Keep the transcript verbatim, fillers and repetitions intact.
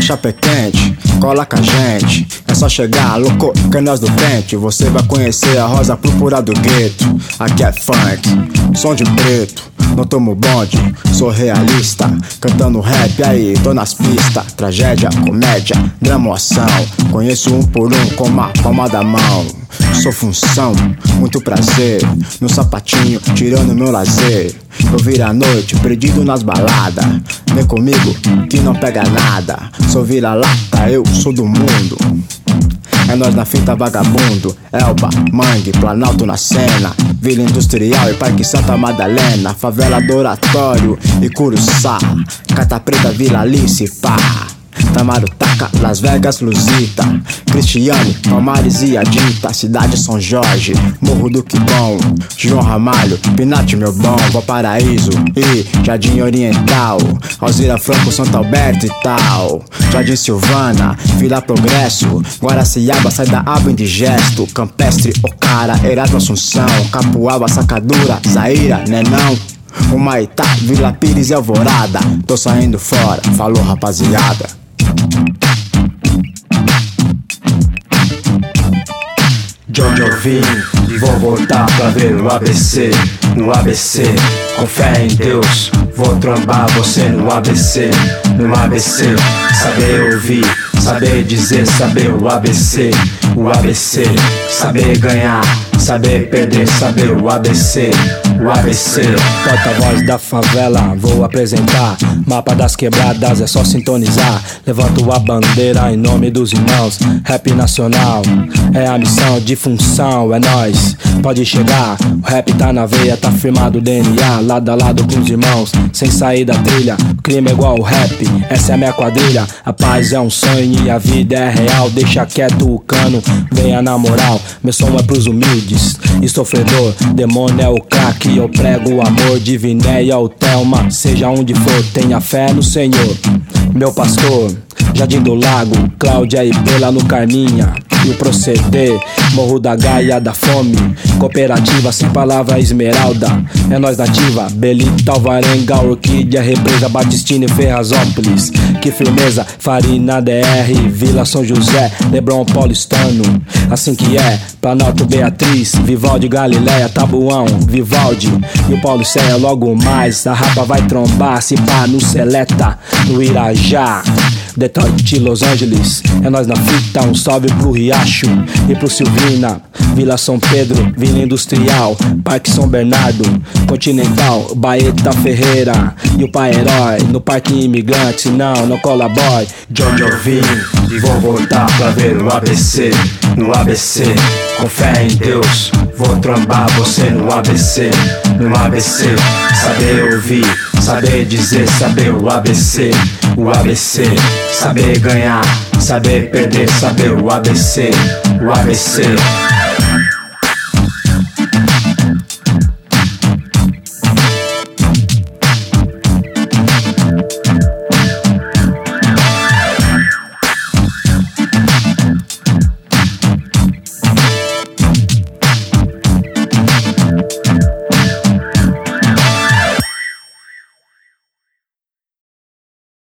chapa é quente, cola com a gente. É só chegar, louco, que é nós do pente. Você vai conhecer a rosa púrpura do gueto. Aqui é funk, som de preto. Não tomo bonde, sou realista. Cantando rap aí, tô nas pistas. Tragédia, comédia, drama ou ação. Conheço um por um como a palma da mão. Sou função, muito prazer. No sapatinho, tirando meu lazer. Eu viro a noite, perdido nas baladas. Vem comigo, que não pega nada. Sou vira-lata, eu sou do mundo. É nós na fita vagabundo. Elba, Mangue, Planalto na cena. Vila Industrial e Parque Santa Madalena. Favela do Oratório e Curuçá. Cata Preta, Vila Alice, pá. Tamarutaca, Las Vegas, Luzita. Cristiane, Palmares e Adita. Cidade São Jorge, Morro do Quibom. João Ramalho, Pinate meu bom. Valparaíso e Jardim Oriental. Alzira Franco, Santo Alberto e tal. Jardim Silvana, Vila Progresso. Guaraciaba, sai da água indigesto. Campestre, Ocara, Erasmo Assunção. Capuaba, Sacadura, Zaira, Nenão. Humaitá, Vila Pires e Alvorada. Tô saindo fora, falou rapaziada. Jojo vim, vou voltar pra ver o A B C. No A B C, com fé em Deus, vou trombar você no A B C. No A B C, saber ouvir, saber dizer, saber o A B C. O A B C, saber ganhar, saber perder, saber o A B C. O A B C, porta-voz da favela, vou apresentar. Mapa das quebradas, é só sintonizar. Levanto a bandeira em nome dos irmãos. Rap nacional, é a missão de função, é nóis. Pode chegar, o rap tá na veia, tá firmado o D N A. Lado a lado com os irmãos, sem sair da trilha. O crime é igual o rap, essa é a minha quadrilha. A paz é um sonho e a vida é real. Deixa quieto o cano, venha na moral. Meu som é pros humildes e sofredor. Demônio é o crack, eu prego o amor. Divinéia ou Thelma, seja onde for, tenha fé no Senhor. Meu pastor, Jardim do Lago, Cláudia e Bela no Carminha. E o proceder, Morro da Gaia da Fome. Cooperativa sem palavra Esmeralda. É nós nativa, Belita, Alvarenga, Orquídea, Represa, Batistina e Ferrazópolis. Que firmeza, Farina D R, Vila São José, Leblon Paulistano. Assim que é, Planalto Beatriz, Vivaldi, Galileia, Tabuão, Vivaldi e o Paulo Céia. Logo mais, a rapa vai trombar, se pá no Seleta, no Irajá. Detroit, Los Angeles, é nós na fita, um salve pro Riacho e pro Silvina. Vila São Pedro, Vila Industrial, Parque São Bernardo, Continental, Baeta Ferreira e o Pai Herói, no Parque Imigrante, não, não colabore. Jojo vim, vou voltar pra ver o A B C. No A B C, com fé em Deus, vou trombar você no A B C. No A B C, saber ouvir, saber dizer, saber o A B C. O A B C, saber ganhar, saber perder, saber o A B C. O A B C.